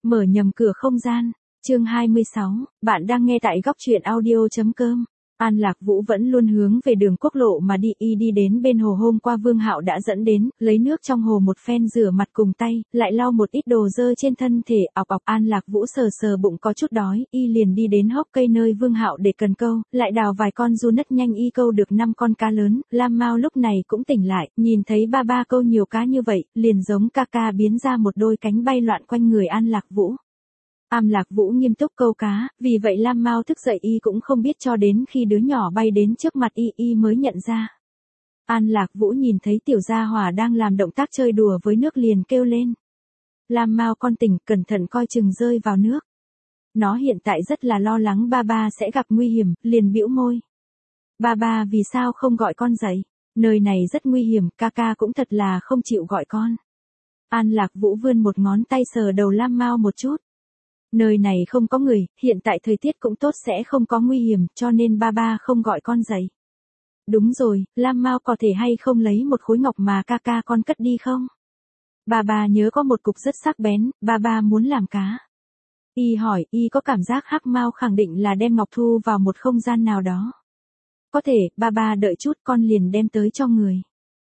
Mở nhầm cửa không gian. Chương 26, bạn đang nghe tại góc truyện audio.com. An Lạc Vũ vẫn luôn hướng về đường quốc lộ mà đi đến bên hồ hôm qua Vương Hạo đã dẫn đến, lấy nước trong hồ một phen rửa mặt cùng tay, lại lau một ít đồ dơ trên thân thể, ọc An Lạc Vũ sờ bụng có chút đói, liền đi đến hốc cây nơi Vương Hạo để cần câu, lại đào vài con du nất nhanh câu được 5 con cá lớn. Lam Mao lúc này cũng tỉnh lại, nhìn thấy ba câu nhiều cá như vậy, liền giống ca biến ra một đôi cánh bay loạn quanh người An Lạc Vũ. An Lạc Vũ nghiêm túc câu cá, vì vậy Lam Mao thức dậy cũng không biết cho đến khi đứa nhỏ bay đến trước mặt mới nhận ra. An Lạc Vũ nhìn thấy tiểu gia hỏa đang làm động tác chơi đùa với nước liền kêu lên. Lam Mao con tỉnh, cẩn thận coi chừng rơi vào nước. Nó hiện tại rất là lo lắng ba sẽ gặp nguy hiểm, liền bĩu môi. Ba vì sao không gọi con dậy? Nơi này rất nguy hiểm, ca cũng thật là không chịu gọi con. An Lạc Vũ vươn một ngón tay sờ đầu Lam Mao một chút. Nơi này không có người, hiện tại thời tiết cũng tốt sẽ không có nguy hiểm, cho nên ba không gọi con dậy. Đúng rồi, Lam Mao có thể hay không lấy một khối ngọc mà ca con cất đi không? Ba nhớ có một cục rất sắc bén, ba muốn làm cá. Hỏi, có cảm giác Hắc Mao khẳng định là đem ngọc thu vào một không gian nào đó. Có thể, ba đợi chút con liền đem tới cho người.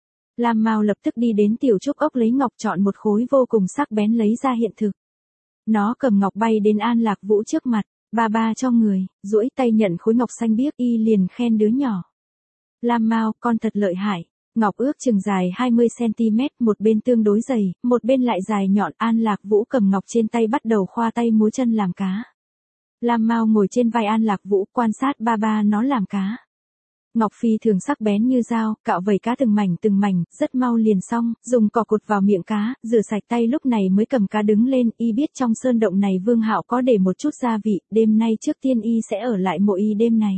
Lam Mao lập tức đi đến tiểu trúc ốc lấy ngọc chọn một khối vô cùng sắc bén lấy ra hiện thực. Nó cầm ngọc bay đến An Lạc Vũ trước mặt, ba cho người, duỗi tay nhận khối ngọc xanh biếc liền khen đứa nhỏ. Lam Mao, con thật lợi hại. Ngọc ước chừng dài 20cm, một bên tương đối dày, một bên lại dài nhọn. An Lạc Vũ cầm ngọc trên tay bắt đầu khoa tay múa chân làm cá. Lam Mao ngồi trên vai An Lạc Vũ quan sát ba nó làm cá. Ngọc phi thường sắc bén như dao, cạo vẩy cá từng mảnh, rất mau liền xong, dùng cỏ cột vào miệng cá, rửa sạch tay lúc này mới cầm cá đứng lên. Biết trong sơn động này Vương Hạo có để một chút gia vị, đêm nay trước tiên sẽ ở lại mộ đêm này.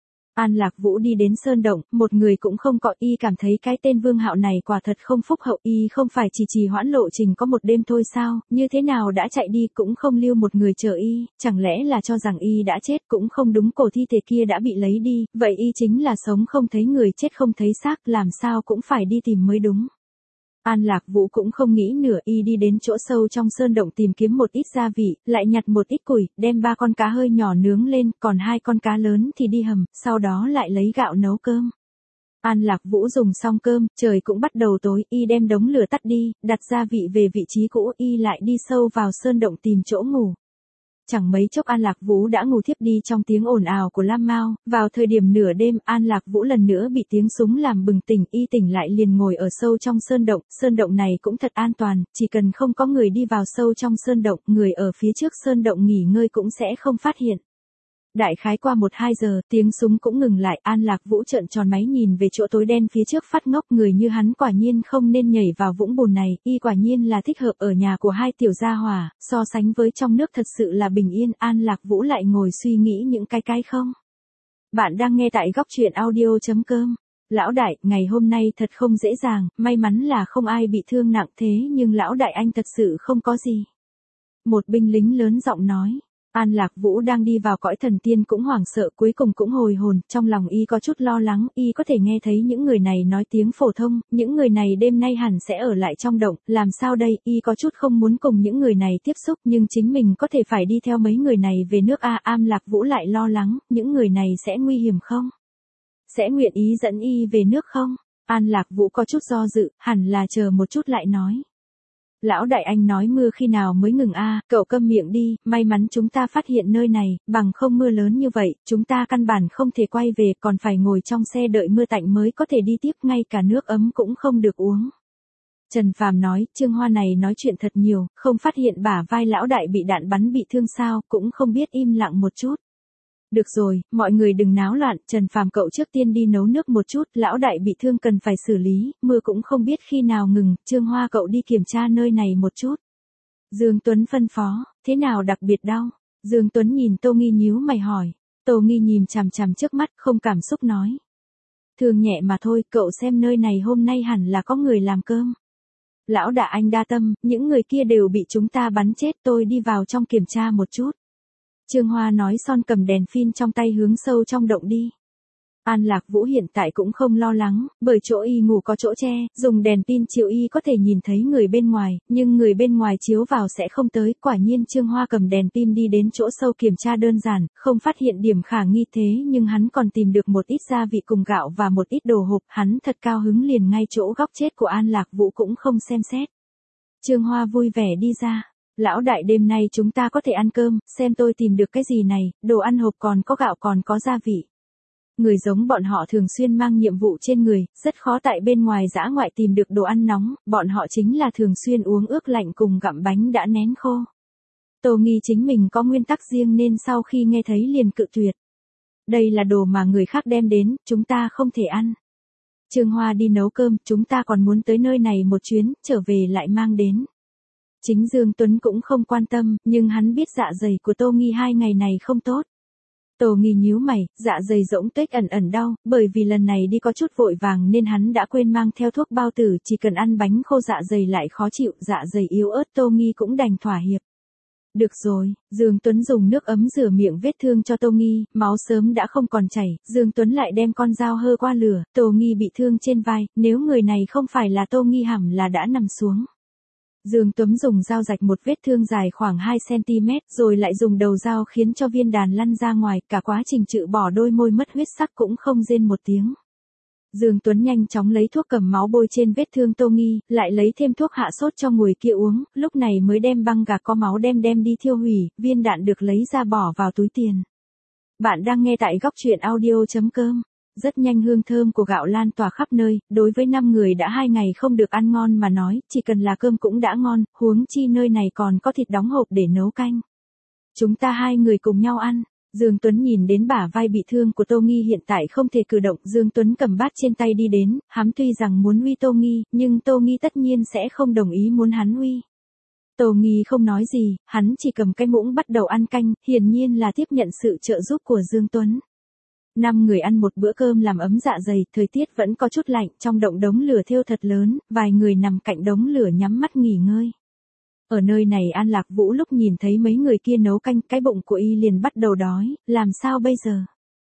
An Lạc Vũ đi đến sơn động, một người cũng không có. Cảm thấy cái tên Vương Hạo này quả thật không phúc hậu. Không phải chỉ trì hoãn lộ trình có một đêm thôi sao, như thế nào đã chạy đi cũng không lưu một người chờ chẳng lẽ là cho rằng đã chết? Cũng không đúng, cổ thi thể kia đã bị lấy đi, vậy chính là sống không thấy người, chết không thấy xác, làm sao cũng phải đi tìm mới đúng. An Lạc Vũ cũng không nghĩ nửa, đi đến chỗ sâu trong sơn động tìm kiếm một ít gia vị, lại nhặt một ít củi, đem 3 con cá hơi nhỏ nướng lên, còn 2 con cá lớn thì đi hầm, sau đó lại lấy gạo nấu cơm. An Lạc Vũ dùng xong cơm, trời cũng bắt đầu tối, đem đống lửa tắt đi, đặt gia vị về vị trí cũ, lại đi sâu vào sơn động tìm chỗ ngủ. Chẳng mấy chốc An Lạc Vũ đã ngủ thiếp đi trong tiếng ồn ào của Lam Mao. Vào thời điểm nửa đêm, An Lạc Vũ lần nữa bị tiếng súng làm bừng tỉnh, tỉnh lại liền ngồi ở sâu trong sơn động này cũng thật an toàn, chỉ cần không có người đi vào sâu trong sơn động, người ở phía trước sơn động nghỉ ngơi cũng sẽ không phát hiện. Đại khái qua 1-2 giờ, tiếng súng cũng ngừng lại. An Lạc Vũ trợn tròn máy nhìn về chỗ tối đen phía trước phát ngốc, người như hắn quả nhiên không nên nhảy vào vũng bùn này, quả nhiên là thích hợp ở nhà của 2 tiểu gia hỏa, so sánh với trong nước thật sự là bình yên. An Lạc Vũ lại ngồi suy nghĩ những cái không. Bạn đang nghe tại góc truyện audio.com. Lão đại, ngày hôm nay thật không dễ dàng, may mắn là không ai bị thương nặng, thế nhưng lão đại anh thật sự không có gì. Một binh lính lớn giọng nói. An Lạc Vũ đang đi vào cõi thần tiên cũng hoảng sợ, cuối cùng cũng hồi hồn, trong lòng có chút lo lắng, có thể nghe thấy những người này nói tiếng phổ thông, những người này đêm nay hẳn sẽ ở lại trong động, làm sao đây? Có chút không muốn cùng những người này tiếp xúc, nhưng chính mình có thể phải đi theo mấy người này về nước An Lạc Vũ lại lo lắng, những người này sẽ nguy hiểm không? Sẽ nguyện ý dẫn về nước không? An Lạc Vũ có chút do dự, hẳn là chờ một chút lại nói. Lão đại anh nói mưa khi nào mới ngừng cậu câm miệng đi, may mắn chúng ta phát hiện nơi này, bằng không mưa lớn như vậy, chúng ta căn bản không thể quay về, còn phải ngồi trong xe đợi mưa tạnh mới có thể đi tiếp, ngay cả nước ấm cũng không được uống. Trần Phàm nói, Trương Hoa này nói chuyện thật nhiều, không phát hiện bả vai lão đại bị đạn bắn bị thương sao, cũng không biết im lặng một chút. Được rồi, mọi người đừng náo loạn, Trần Phàm cậu trước tiên đi nấu nước một chút, lão đại bị thương cần phải xử lý, mưa cũng không biết khi nào ngừng, Trương Hoa cậu đi kiểm tra nơi này một chút. Dương Tuấn phân phó, thế nào đặc biệt đau? Dương Tuấn nhìn Tô Nghi nhíu mày hỏi, Tô Nghi nhìn chằm chằm trước mắt, không cảm xúc nói. Thương nhẹ mà thôi, cậu xem nơi này hôm nay hẳn là có người làm cơm. Lão đại anh đa tâm, những người kia đều bị chúng ta bắn chết, tôi đi vào trong kiểm tra một chút. Trương Hoa nói xong cầm đèn pin trong tay hướng sâu trong động đi. An Lạc Vũ hiện tại cũng không lo lắng, bởi chỗ y ngủ có chỗ che, dùng đèn pin chiếu y có thể nhìn thấy người bên ngoài, nhưng người bên ngoài chiếu vào sẽ không tới. Quả nhiên Trương Hoa cầm đèn pin đi đến chỗ sâu kiểm tra đơn giản, không phát hiện điểm khả nghi thế nhưng hắn còn tìm được một ít gia vị cùng gạo và một ít đồ hộp, hắn thật cao hứng liền ngay chỗ góc chết của An Lạc Vũ cũng không xem xét. Trương Hoa vui vẻ đi ra. Lão đại, đêm nay chúng ta có thể ăn cơm, xem tôi tìm được cái gì này, đồ ăn hộp còn có gạo còn có gia vị. Người giống bọn họ thường xuyên mang nhiệm vụ trên người, rất khó tại bên ngoài dã ngoại tìm được đồ ăn nóng, bọn họ chính là thường xuyên uống ướp lạnh cùng gặm bánh đã nén khô. Tô Nghi chính mình có nguyên tắc riêng nên sau khi nghe thấy liền cự tuyệt. Đây là đồ mà người khác đem đến, chúng ta không thể ăn. Trương Hoa đi nấu cơm, chúng ta còn muốn tới nơi này một chuyến, trở về lại mang đến. Chính Dương Tuấn cũng không quan tâm, nhưng hắn biết dạ dày của Tô Nghi 2 ngày này không tốt. Tô Nghi nhíu mày, dạ dày rỗng tuếch ẩn ẩn đau, bởi vì lần này đi có chút vội vàng nên hắn đã quên mang theo thuốc bao tử, chỉ cần ăn bánh khô dạ dày lại khó chịu, dạ dày yếu ớt Tô Nghi cũng đành thỏa hiệp. Được rồi, Dương Tuấn dùng nước ấm rửa miệng vết thương cho Tô Nghi, máu sớm đã không còn chảy, Dương Tuấn lại đem con dao hơ qua lửa, Tô Nghi bị thương trên vai, nếu người này không phải là Tô Nghi hẳn là đã nằm xuống. Dương Tuấn dùng dao rạch một vết thương dài khoảng 2 cm, rồi lại dùng đầu dao khiến cho viên đàn lăn ra ngoài, cả quá trình trừ bỏ đôi môi mất huyết sắc cũng không rên một tiếng. Dương Tuấn nhanh chóng lấy thuốc cầm máu bôi trên vết thương Tô Nghi, lại lấy thêm thuốc hạ sốt cho người kia uống, lúc này mới đem băng gạc có máu đem đi thiêu hủy, viên đạn được lấy ra bỏ vào túi tiền. Bạn đang nghe tại góc truyện audio.com. Rất nhanh hương thơm của gạo lan tỏa khắp nơi, đối với 5 người đã 2 ngày không được ăn ngon mà nói, chỉ cần là cơm cũng đã ngon, huống chi nơi này còn có thịt đóng hộp để nấu canh. Chúng ta 2 người cùng nhau ăn. Dương Tuấn nhìn đến bả vai bị thương của Tô Nghi hiện tại không thể cử động, Dương Tuấn cầm bát trên tay đi đến, hắn tuy rằng muốn uy Tô Nghi, nhưng Tô Nghi tất nhiên sẽ không đồng ý muốn hắn uy. Tô Nghi không nói gì, hắn chỉ cầm cái muỗng bắt đầu ăn canh, hiển nhiên là tiếp nhận sự trợ giúp của Dương Tuấn. 5 người ăn một bữa cơm làm ấm dạ dày, thời tiết vẫn có chút lạnh, trong động đống lửa thiêu thật lớn, vài người nằm cạnh đống lửa nhắm mắt nghỉ ngơi. Ở nơi này An Lạc Vũ lúc nhìn thấy mấy người kia nấu canh, cái bụng của y liền bắt đầu đói, làm sao bây giờ?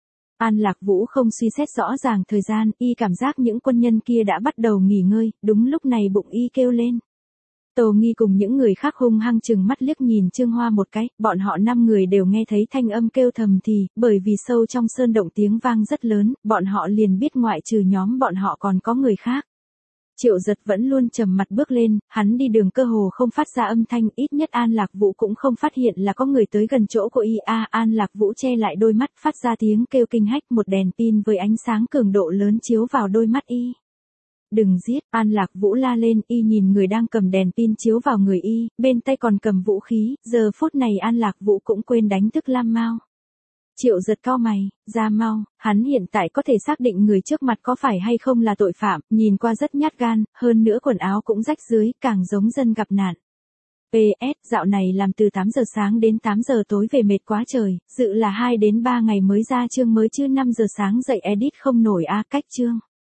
An Lạc Vũ không suy xét rõ ràng thời gian, y cảm giác những quân nhân kia đã bắt đầu nghỉ ngơi, đúng lúc này bụng y kêu lên. Tô Nghi cùng những người khác hung hăng chừng mắt liếc nhìn Trương Hoa một cái, bọn họ 5 người đều nghe thấy thanh âm kêu thầm thì, bởi vì sâu trong sơn động tiếng vang rất lớn, bọn họ liền biết ngoại trừ nhóm bọn họ còn có người khác. Triệu Giật vẫn luôn trầm mặt bước lên, hắn đi đường cơ hồ không phát ra âm thanh, ít nhất An Lạc Vũ cũng không phát hiện là có người tới gần chỗ của y. An Lạc Vũ che lại đôi mắt, phát ra tiếng kêu kinh hách, một đèn pin với ánh sáng cường độ lớn chiếu vào đôi mắt y. Đừng giết, An Lạc Vũ la lên, y nhìn người đang cầm đèn pin chiếu vào người y, bên tay còn cầm vũ khí, giờ phút này An Lạc Vũ cũng quên đánh thức Lam Mao. Triệu Giật cau mày, ra mau, hắn hiện tại có thể xác định người trước mặt có phải hay không là tội phạm, nhìn qua rất nhát gan, hơn nữa quần áo cũng rách dưới, càng giống dân gặp nạn. PS, dạo này làm từ 8 giờ sáng đến 8 giờ tối về mệt quá trời, dự là 2 đến 3 ngày mới ra chương mới chứ 5 giờ sáng dậy edit không nổi cách chương.